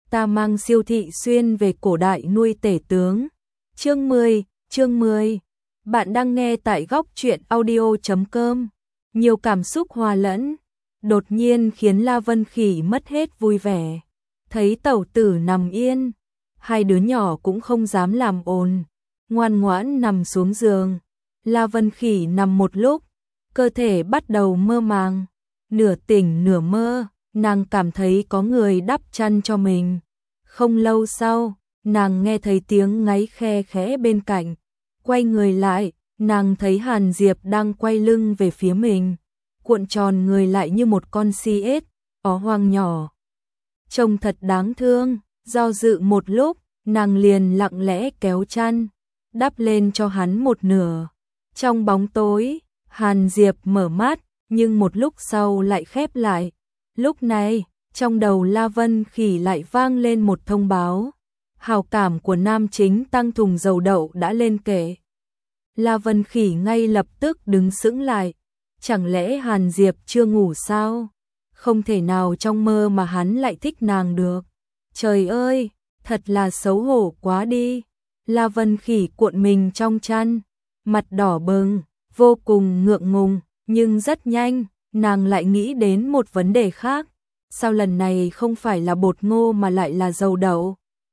ta mang Siêu Thị Xuyên về cổ đại nuôi tể tướng. Chương 10. Bạn đang nghe tại góc truyện audio.com. Nhiều cảm xúc hòa lẫn, đột nhiên khiến La Vân Khỉ mất hết vui vẻ. Thấy tẩu tử nằm yên, hai đứa nhỏ cũng không dám làm ồn, ngoan ngoãn nằm xuống giường. La Vân Khỉ nằm một lúc, cơ thể bắt đầu mơ màng, nửa tỉnh nửa mơ, nàng cảm thấy có người đắp chăn cho mình. Không lâu sau, nàng nghe thấy tiếng ngáy khe khẽ bên cạnh, quay người lại, nàng thấy Hàn Diệp đang quay lưng về phía mình, cuộn tròn người lại như một con si ếch, ó hoang nhỏ. Trông thật đáng thương, do dự một lúc, nàng liền lặng lẽ kéo chăn, đắp lên cho hắn một nửa. Trong bóng tối, Hàn Diệp mở mắt, nhưng một lúc sau lại khép lại. Lúc này, trong đầu La Vân Khỉ lại vang lên một thông báo. Hào cảm của nam chính tăng thùng dầu đậu đã lên kệ. La Vân Khỉ ngay lập tức đứng sững lại. Chẳng lẽ Hàn Diệp chưa ngủ sao? Không thể nào trong mơ mà hắn lại thích nàng được. Trời ơi, thật là xấu hổ quá đi. La Vân Khỉ cuộn mình trong chăn, mặt đỏ bừng, vô cùng ngượng ngùng, nhưng rất nhanh, nàng lại nghĩ đến một vấn đề khác. Sao lần này không phải là bột ngô mà lại là dầu đậu?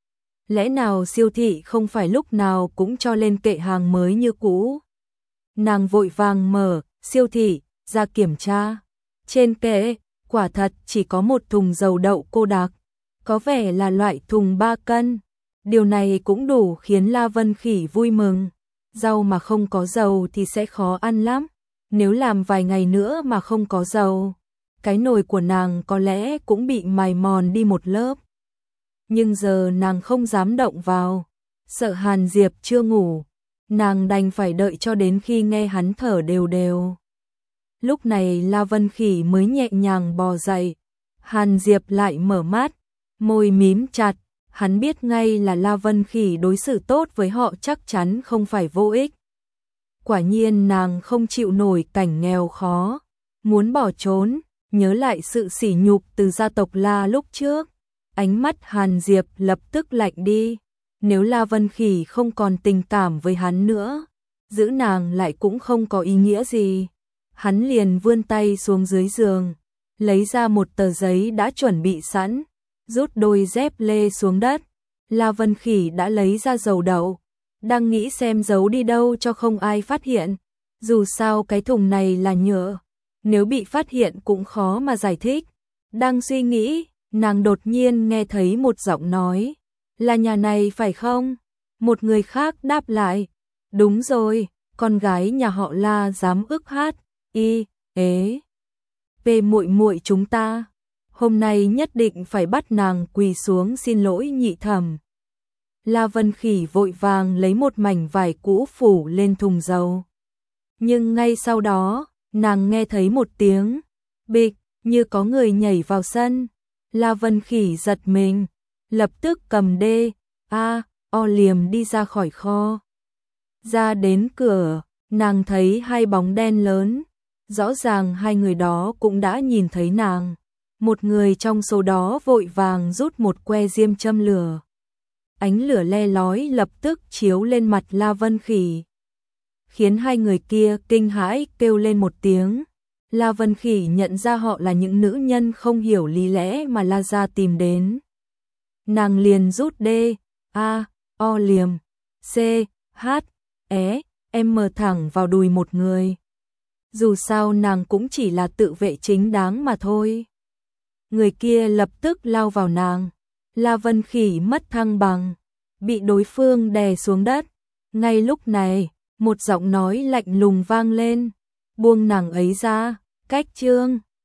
Lẽ nào siêu thị không phải lúc nào cũng cho lên kệ hàng mới như cũ? Nàng vội vàng mở siêu thị ra kiểm tra. Trên kệ, quả thật chỉ có một thùng dầu đậu cô đặc, có vẻ là loại thùng 3 cân. Điều này cũng đủ khiến La Vân Khỉ vui mừng. Rau mà không có dầu thì sẽ khó ăn lắm. Nếu làm vài ngày nữa mà không có dầu, cái nồi của nàng có lẽ cũng bị mài mòn đi một lớp. Nhưng giờ nàng không dám động vào, sợ Hàn Diệp chưa ngủ, nàng đành phải đợi cho đến khi nghe hắn thở đều đều. Lúc này La Vân Khỉ mới nhẹ nhàng bò dậy, Hàn Diệp lại mở mắt, môi mím chặt, hắn biết ngay là La Vân Khỉ đối xử tốt với họ chắc chắn không phải vô ích. Quả nhiên nàng không chịu nổi cảnh nghèo khó, muốn bỏ trốn, nhớ lại sự sỉ nhục từ gia tộc La lúc trước. Ánh mắt Hàn Diệp lập tức lạnh đi, nếu La Vân Khỉ không còn tình cảm với hắn nữa, giữ nàng lại cũng không có ý nghĩa gì. Hắn liền vươn tay xuống dưới giường, lấy ra một tờ giấy đã chuẩn bị sẵn, rút đôi dép lê xuống đất. La Vân Khỉ đã lấy ra dầu đậu, đang nghĩ xem giấu đi đâu cho không ai phát hiện. Dù sao cái thùng này là nhựa, nếu bị phát hiện cũng khó mà giải thích. Đang suy nghĩ, nàng đột nhiên nghe thấy một giọng nói, là nhà này phải không? Một người khác đáp lại, đúng rồi, con gái nhà họ La dám ức hát, về muội muội chúng ta. Hôm nay nhất định phải bắt nàng quỳ xuống xin lỗi nhị thẩm. La Vân Khỉ vội vàng lấy một mảnh vải cũ phủ lên thùng dầu. Nhưng ngay sau đó, nàng nghe thấy một tiếng bịch, như có người nhảy vào sân. La Vân Khỉ giật mình, lập tức cầm liềm đi ra khỏi kho. Ra đến cửa, nàng thấy hai bóng đen lớn, rõ ràng hai người đó cũng đã nhìn thấy nàng. Một người trong số đó vội vàng rút một que diêm châm lửa. Ánh lửa le lói lập tức chiếu lên mặt La Vân Khỉ, khiến hai người kia kinh hãi kêu lên một tiếng. La Vân Khỉ nhận ra họ là những nữ nhân không hiểu lý lẽ mà La gia tìm đến. Nàng liền rút liềm thẳng vào đùi một người. Dù sao nàng cũng chỉ là tự vệ chính đáng mà thôi. Người kia lập tức lao vào nàng. La Vân Khỉ mất thăng bằng, bị đối phương đè xuống đất. Ngay lúc này, một giọng nói lạnh lùng vang lên, buông nàng ấy ra, cách trương.